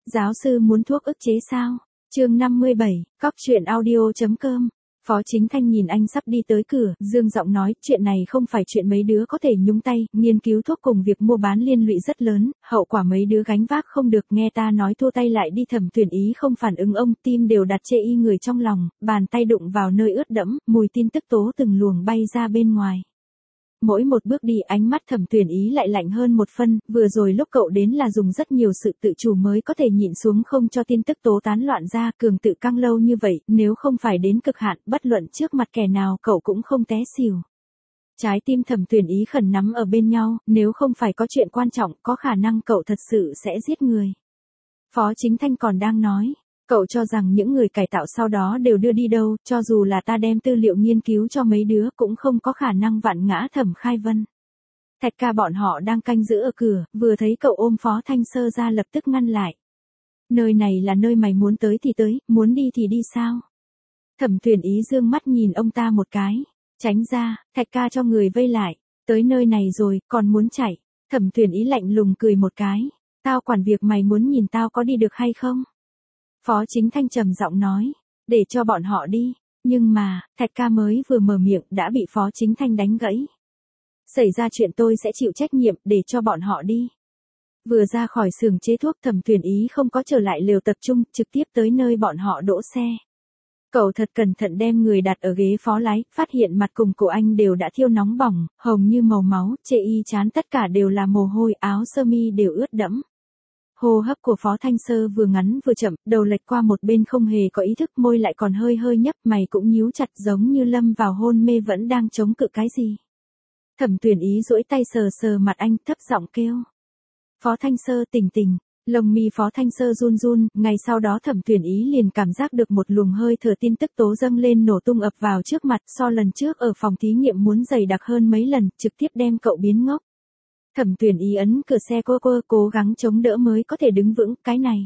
Giáo sư muốn thuốc ức chế sao? Chương 57, cóc-truyện-audio.com. Phó Chính Thanh nhìn anh sắp đi tới cửa, dương giọng nói, chuyện này không phải chuyện mấy đứa có thể nhúng tay, nghiên cứu thuốc cùng việc mua bán liên lụy rất lớn, hậu quả mấy đứa gánh vác không được, nghe ta nói thua tay lại đi. Thẩm Tuyển Ý không phản ứng ông, tim đều đặt chê y người trong lòng, bàn tay đụng vào nơi ướt đẫm, mùi tin tức tố từng luồng bay ra bên ngoài. Mỗi một bước đi ánh mắt Thẩm Tuyển Ý lại lạnh hơn một phân, vừa rồi lúc cậu đến là dùng rất nhiều sự tự chủ mới có thể nhịn xuống không cho tin tức tố tán loạn ra, cường tự căng lâu như vậy, nếu không phải đến cực hạn, bất luận trước mặt kẻ nào cậu cũng không té xỉu. Trái tim Thẩm Tuyển Ý khẩn nắm ở bên nhau, nếu không phải có chuyện quan trọng, có khả năng cậu thật sự sẽ giết người. Phó Chính Thanh còn đang nói. Cậu cho rằng những người cải tạo sau đó đều đưa đi đâu, cho dù là ta đem tư liệu nghiên cứu cho mấy đứa cũng không có khả năng vặn ngã Thẩm Khai Vân. Thạch ca bọn họ đang canh giữ ở cửa, vừa thấy cậu ôm Phó Thanh Sơ ra lập tức ngăn lại. Nơi này là nơi mày muốn tới thì tới, muốn đi thì đi sao? Thẩm Tuyển Ý dương mắt nhìn ông ta một cái. Tránh ra, Thạch ca cho người vây lại. Tới nơi này rồi, còn muốn chạy. Thẩm Tuyển Ý lạnh lùng cười một cái. Tao quản việc mày muốn nhìn tao có đi được hay không? Phó Chính Thanh trầm giọng nói, để cho bọn họ đi, nhưng mà, Thạch ca mới vừa mở miệng đã bị Phó Chính Thanh đánh gãy. Xảy ra chuyện tôi sẽ chịu trách nhiệm, để cho bọn họ đi. Vừa ra khỏi xưởng chế thuốc Thẩm Tuyển Ý không có trở lại lều tập trung, trực tiếp tới nơi bọn họ đỗ xe. Cậu thật cẩn thận đem người đặt ở ghế phó lái, phát hiện mặt cùng cổ anh đều đã thiêu nóng bỏng, hồng như màu máu, chê y chán tất cả đều là mồ hôi, áo sơ mi đều ướt đẫm. Hô hấp của Phó Thanh Sơ vừa ngắn vừa chậm, đầu lệch qua một bên không hề có ý thức, môi lại còn hơi hơi nhấp, mày cũng nhíu chặt giống như lâm vào hôn mê vẫn đang chống cự cái gì. Thẩm Tuyển Ý duỗi tay sờ sờ mặt anh, thấp giọng kêu. Phó Thanh Sơ tỉnh tỉnh, lông mi Phó Thanh Sơ run run, ngày sau đó Thẩm Tuyển Ý liền cảm giác được một luồng hơi thở tin tức tố dâng lên nổ tung ập vào trước mặt, so lần trước ở phòng thí nghiệm muốn dày đặc hơn mấy lần, trực tiếp đem cậu biến ngốc. Thẩm Tuyển Ý ấn cửa xe cố gắng chống đỡ mới có thể đứng vững, cái này.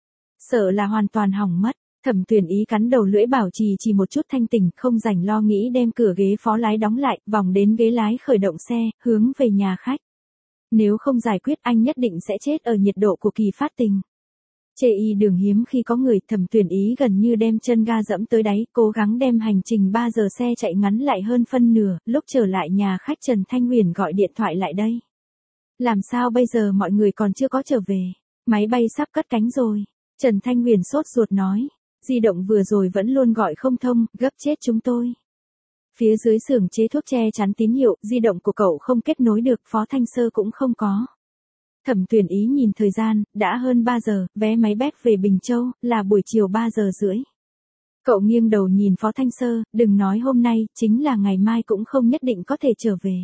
Sợ là hoàn toàn hỏng mất, Thẩm Tuyển Ý cắn đầu lưỡi bảo trì chỉ một chút thanh tỉnh, không rảnh lo nghĩ đem cửa ghế phó lái đóng lại, vòng đến ghế lái khởi động xe, hướng về nhà khách. Nếu không giải quyết anh nhất định sẽ chết ở nhiệt độ của kỳ phát tình. Chê y đường hiếm khi có người, Thẩm Tuyển Ý gần như đem chân ga dẫm tới đáy, cố gắng đem hành trình 3 giờ xe chạy ngắn lại hơn phân nửa, lúc trở lại nhà khách Trần Thanh Huyền gọi điện thoại lại đây. Làm sao bây giờ mọi người còn chưa có trở về? Máy bay sắp cất cánh rồi. Trần Thanh Huyền sốt ruột nói. Di động vừa rồi vẫn luôn gọi không thông, gấp chết chúng tôi. Phía dưới xưởng chế thuốc che chắn tín hiệu, di động của cậu không kết nối được, Phó Thanh Sơ cũng không có. Thẩm Tuyển Ý nhìn thời gian, đã hơn 3 giờ, vé máy bét về Bình Châu, là buổi chiều 3 giờ rưỡi. Cậu nghiêng đầu nhìn Phó Thanh Sơ, đừng nói hôm nay, chính là ngày mai cũng không nhất định có thể trở về.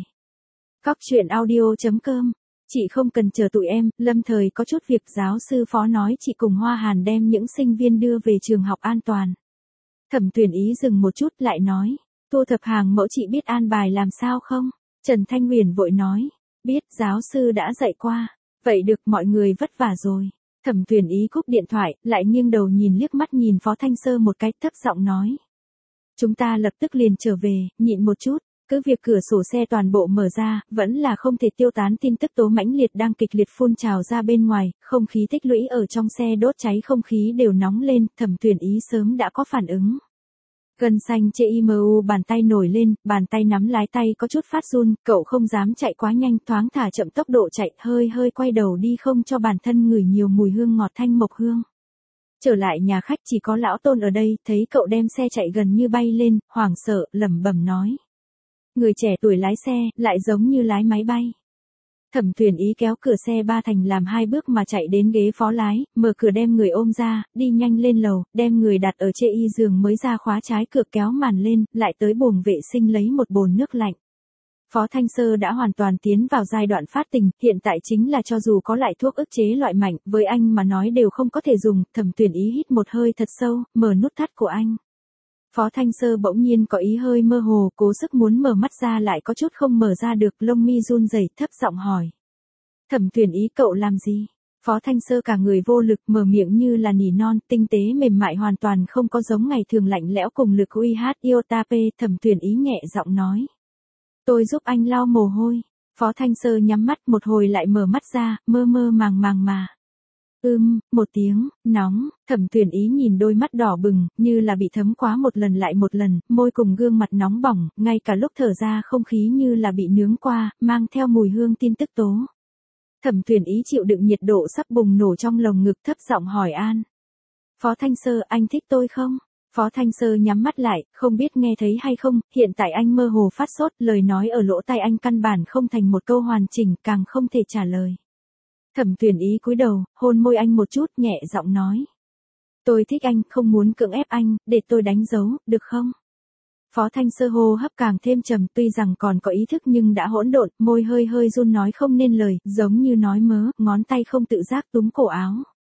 Cóc-truyện-audio.com. Chị không cần chờ tụi em, lâm thời có chút việc, giáo sư Phó nói chị cùng Hoa Hàn đem những sinh viên đưa về trường học an toàn. Thẩm Tuyển Ý dừng một chút lại nói, thu thập hàng mẫu chị biết an bài làm sao không? Trần Thanh Huyền vội nói, biết, giáo sư đã dạy qua. Vậy được, mọi người vất vả rồi. Thẩm Tuyển Ý cúp điện thoại, lại nghiêng đầu nhìn liếc mắt nhìn Phó Thanh Sơ một cái, thấp giọng nói. Chúng ta lập tức liền trở về, nhịn một chút. Cứ việc cửa sổ xe toàn bộ mở ra, vẫn là không thể tiêu tán tin tức tố mãnh liệt đang kịch liệt phun trào ra bên ngoài, không khí tích lũy ở trong xe đốt cháy không khí đều nóng lên, Thẩm Tuyển Ý sớm đã có phản ứng. Gân xanh chê imu bàn tay nổi lên, bàn tay nắm lái tay có chút phát run, cậu không dám chạy quá nhanh, thoáng thả chậm tốc độ chạy, hơi quay đầu đi không cho bản thân ngửi nhiều mùi hương ngọt thanh mộc hương. Trở lại nhà khách chỉ có lão Tôn ở đây, thấy cậu đem xe chạy gần như bay lên, hoảng sợ, lẩm bẩm nói. Người trẻ tuổi lái xe, lại giống như lái máy bay. Thẩm Tuyển Ý kéo cửa xe ba thành làm 2 bước mà chạy đến ghế phó lái, mở cửa đem người ôm ra, đi nhanh lên lầu, đem người đặt ở chê y giường mới ra khóa trái cửa kéo màn lên, lại tới buồng vệ sinh lấy một bồn nước lạnh. Phó Thanh Sơ đã hoàn toàn tiến vào giai đoạn phát tình, hiện tại chính là cho dù có lại thuốc ức chế loại mạnh, với anh mà nói đều không có thể dùng, Thẩm Tuyển Ý hít một hơi thật sâu, mở nút thắt của anh. Phó Thanh Sơ bỗng nhiên có ý hơi mơ hồ, cố sức muốn mở mắt ra lại có chút không mở ra được, lông mi run rẩy, thấp giọng hỏi. Thẩm Tuyển Ý cậu làm gì? Phó Thanh Sơ cả người vô lực, mở miệng như là nỉ non, tinh tế mềm mại hoàn toàn không có giống ngày thường lạnh lẽo cùng lực uy hát iota p. Thẩm Tuyển Ý nhẹ giọng nói. Tôi giúp anh lau mồ hôi. Phó Thanh Sơ nhắm mắt một hồi lại mở mắt ra, mơ màng mà. Một tiếng, nóng, Thẩm Tuyền Ý nhìn đôi mắt đỏ bừng, như là bị thấm quá một lần lại một lần, môi cùng gương mặt nóng bỏng, ngay cả lúc thở ra không khí như là bị nướng qua, mang theo mùi hương tin tức tố. Thẩm Tuyền Ý chịu đựng nhiệt độ sắp bùng nổ trong lồng ngực thấp giọng hỏi an. Phó Thanh Sơ, anh thích tôi không? Phó Thanh Sơ nhắm mắt lại, không biết nghe thấy hay không, hiện tại anh mơ hồ phát sốt, lời nói ở lỗ tai anh căn bản không thành một câu hoàn chỉnh, càng không thể trả lời. Thẩm Tuyền Ý cúi đầu, hôn môi anh một chút, nhẹ giọng nói. Tôi thích anh, không muốn cưỡng ép anh, để tôi đánh dấu, được không? Phó Thanh Sơ hô hấp càng thêm trầm, tuy rằng còn có ý thức nhưng đã hỗn độn, môi hơi hơi run nói không nên lời, giống như nói mớ, ngón tay không tự giác túm cổ áo.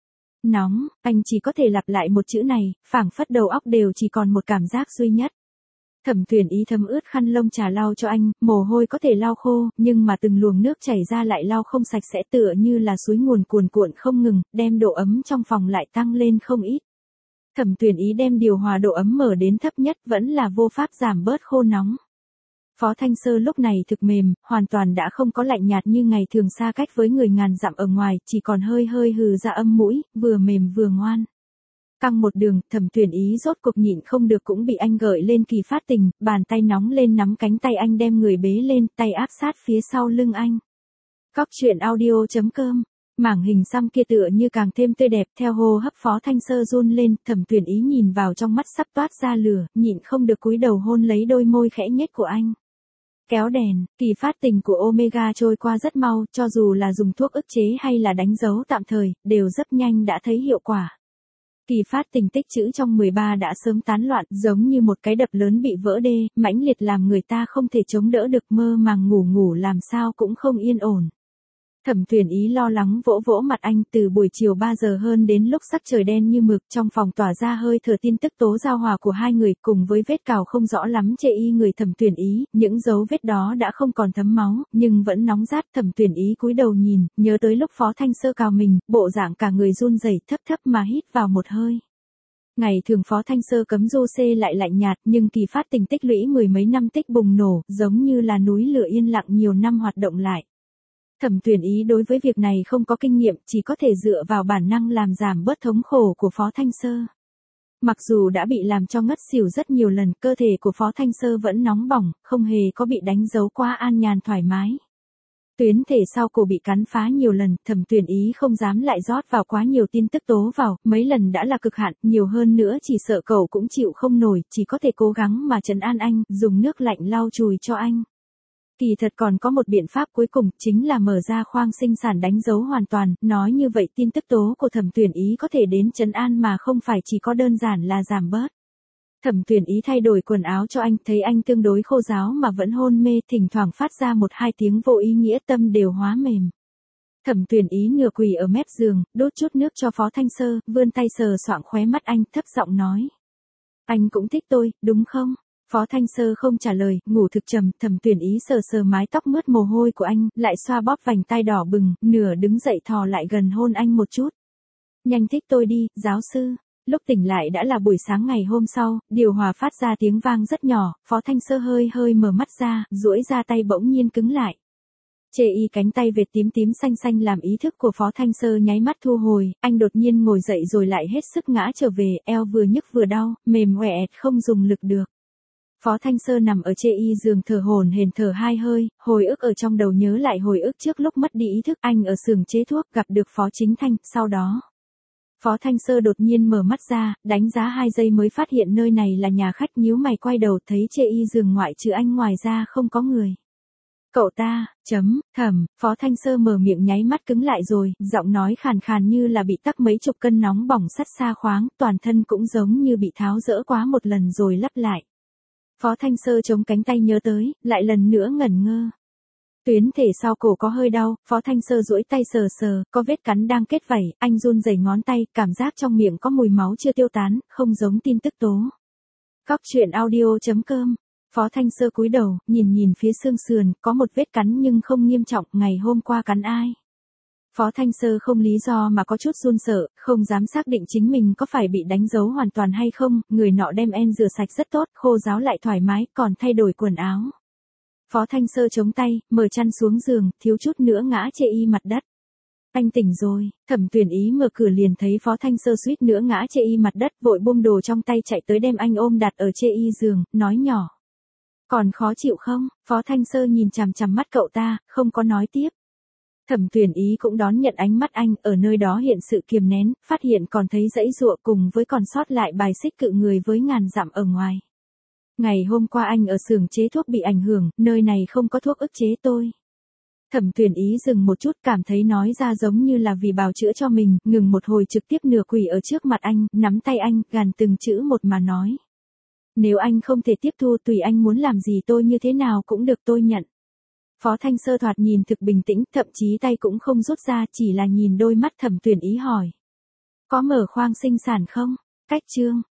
Nóng, anh chỉ có thể lặp lại một chữ này, phảng phất đầu óc đều chỉ còn một cảm giác duy nhất. Thẩm Tuyền Ý thấm ướt khăn lông trà lau cho anh, mồ hôi có thể lau khô, nhưng mà từng luồng nước chảy ra lại lau không sạch sẽ, tựa như là suối nguồn cuồn cuộn không ngừng, đem độ ấm trong phòng lại tăng lên không ít. Thẩm Tuyền Ý đem điều hòa độ ấm mở đến thấp nhất, vẫn là vô pháp giảm bớt khô nóng. Phó Thanh Sơ lúc này thực mềm, hoàn toàn đã không có lạnh nhạt như ngày thường xa cách với người ngàn dặm ở ngoài, chỉ còn hơi hơi hừ ra âm mũi, vừa mềm vừa ngoan. Căng một đường, Thẩm Tuyền Ý rốt cuộc nhịn không được cũng bị anh gợi lên kỳ phát tình, bàn tay nóng lên nắm cánh tay anh đem người bế lên, tay áp sát phía sau lưng anh. Cóc truyện audio.com, mảng hình xăm kia tựa như càng thêm tươi đẹp, theo hô hấp Phó Thanh Sơ run lên, Thẩm Tuyền Ý nhìn vào trong mắt sắp toát ra lửa, nhịn không được cúi đầu hôn lấy đôi môi khẽ nhếch của anh. Kéo đèn, kỳ phát tình của Omega trôi qua rất mau, cho dù là dùng thuốc ức chế hay là đánh dấu tạm thời, đều rất nhanh đã thấy hiệu quả. Kỳ phát tình tích trữ trong 13 đã sớm tán loạn, giống như một cái đập lớn bị vỡ đê, mãnh liệt làm người ta không thể chống đỡ được, mơ màng ngủ làm sao cũng không yên ổn. Thẩm Tuyền Ý lo lắng vỗ vỗ mặt anh, từ buổi chiều 3 giờ hơn đến lúc sắc trời đen như mực, trong phòng tỏa ra hơi thở tin tức tố giao hòa của hai người, cùng với vết cào không rõ lắm chê y người Thẩm Tuyền Ý, những dấu vết đó đã không còn thấm máu, nhưng vẫn nóng rát. Thẩm Tuyền Ý cúi đầu nhìn, nhớ tới lúc Phó Thanh Sơ cào mình, bộ dạng cả người run rẩy, thấp thấp mà hít vào một hơi. Ngày thường Phó Thanh Sơ cấm du xê lại lạnh nhạt, nhưng kỳ phát tình tích lũy mười mấy năm tích bùng nổ, giống như là núi lửa yên lặng nhiều năm hoạt động lại. Thẩm Tuyền Ý đối với việc này không có kinh nghiệm, chỉ có thể dựa vào bản năng làm giảm bớt thống khổ của Phó Thanh Sơ. Mặc dù đã bị làm cho ngất xỉu rất nhiều lần, cơ thể của Phó Thanh Sơ vẫn nóng bỏng, không hề có bị đánh dấu qua, an nhàn thoải mái. Tuyến thể sau cổ bị cắn phá nhiều lần, Thẩm Tuyền Ý không dám lại rót vào quá nhiều tin tức tố vào, mấy lần đã là cực hạn, nhiều hơn nữa chỉ sợ cậu cũng chịu không nổi, chỉ có thể cố gắng mà trấn an anh, dùng nước lạnh lau chùi cho anh. Kỳ thật còn có một biện pháp cuối cùng, chính là mở ra khoang sinh sản đánh dấu hoàn toàn, nói như vậy tin tức tố của Thẩm Tuyền Ý có thể đến trấn an mà không phải chỉ có đơn giản là giảm bớt. Thẩm Tuyền Ý thay đổi quần áo cho anh, thấy anh tương đối khô ráo mà vẫn hôn mê, thỉnh thoảng phát ra một hai tiếng vô ý nghĩa, tâm đều hóa mềm. Thẩm Tuyền Ý nửa quỳ ở mép giường, đốt chút nước cho Phó Thanh Sơ, vươn tay sờ soạng khóe mắt anh, thấp giọng nói. Anh cũng thích tôi, đúng không? Phó Thanh Sơ không trả lời, ngủ thực trầm, Thẩm Tuyền Ý sờ sờ mái tóc mướt mồ hôi của anh, lại xoa bóp vành tai đỏ bừng, nửa đứng dậy thò lại gần hôn anh một chút. Nhanh thích tôi đi, giáo sư. Lúc tỉnh lại đã là buổi sáng ngày hôm sau, điều hòa phát ra tiếng vang rất nhỏ, Phó Thanh Sơ hơi hơi mở mắt ra, duỗi ra tay bỗng nhiên cứng lại. Chê y cánh tay vệt tím tím xanh xanh làm ý thức của Phó Thanh Sơ nháy mắt thu hồi, anh đột nhiên ngồi dậy rồi lại hết sức ngã trở về, eo vừa nhức vừa đau, mềm hoẹ không dùng lực được. Phó Thanh Sơ nằm ở chê y giường thở hổn hển thở hai hơi, hồi ức ở trong đầu nhớ lại hồi ức trước lúc mất đi ý thức, anh ở xưởng chế thuốc gặp được Phó Chính Thanh, sau đó. Phó Thanh Sơ đột nhiên mở mắt ra, đánh giá 2 giây mới phát hiện nơi này là nhà khách, nhíu mày quay đầu thấy chê y giường ngoại trừ anh ngoài ra không có người. Cậu ta, Thẩm, Phó Thanh Sơ mở miệng nháy mắt cứng lại rồi, giọng nói khàn khàn như là bị tắc mấy chục cân nóng bỏng sắt xa khoáng, toàn thân cũng giống như bị tháo dỡ quá một lần rồi lắp lại. Phó Thanh Sơ chống cánh tay nhớ tới, lại lần nữa ngẩn ngơ. Tuyến thể sau cổ có hơi đau, Phó Thanh Sơ duỗi tay sờ sờ, có vết cắn đang kết vảy, anh run rẩy ngón tay, cảm giác trong miệng có mùi máu chưa tiêu tán, không giống tin tức tố. Cóc truyện audio.com. Phó Thanh Sơ cúi đầu, nhìn phía xương sườn, có một vết cắn nhưng không nghiêm trọng, ngày hôm qua cắn ai. Phó Thanh Sơ không lý do mà có chút run sợ, không dám xác định chính mình có phải bị đánh dấu hoàn toàn hay không, người nọ đem en rửa sạch rất tốt, khô ráo lại thoải mái, còn thay đổi quần áo. Phó Thanh Sơ chống tay, mở chăn xuống giường, thiếu chút nữa ngã chê y mặt đất. Anh tỉnh rồi, Thẩm Tuyển Ý mở cửa liền thấy Phó Thanh Sơ suýt nữa ngã chê y mặt đất, vội buông đồ trong tay chạy tới đem anh ôm đặt ở chê y giường, nói nhỏ. Còn khó chịu không? Phó Thanh Sơ nhìn chằm chằm mắt cậu ta, không có nói tiếp. Thẩm Tuyển Ý cũng đón nhận ánh mắt anh, ở nơi đó hiện sự kiềm nén, phát hiện còn thấy dãy dụa cùng với còn sót lại bài xích cự người với ngàn dặm ở ngoài. Ngày hôm qua anh ở xưởng chế thuốc bị ảnh hưởng, nơi này không có thuốc ức chế tôi. Thẩm Tuyển Ý dừng một chút, cảm thấy nói ra giống như là vì bào chữa cho mình, ngừng một hồi trực tiếp nửa quỳ ở trước mặt anh, nắm tay anh, gàn từng chữ một mà nói. Nếu anh không thể tiếp thu, tùy anh muốn làm gì tôi như thế nào cũng được, tôi nhận. Phó Thanh Sơ thoạt nhìn thực bình tĩnh, thậm chí tay cũng không rút ra, chỉ là nhìn đôi mắt Thẩm Tuyển Ý hỏi. Có mở khoang sinh sản không? Cách chương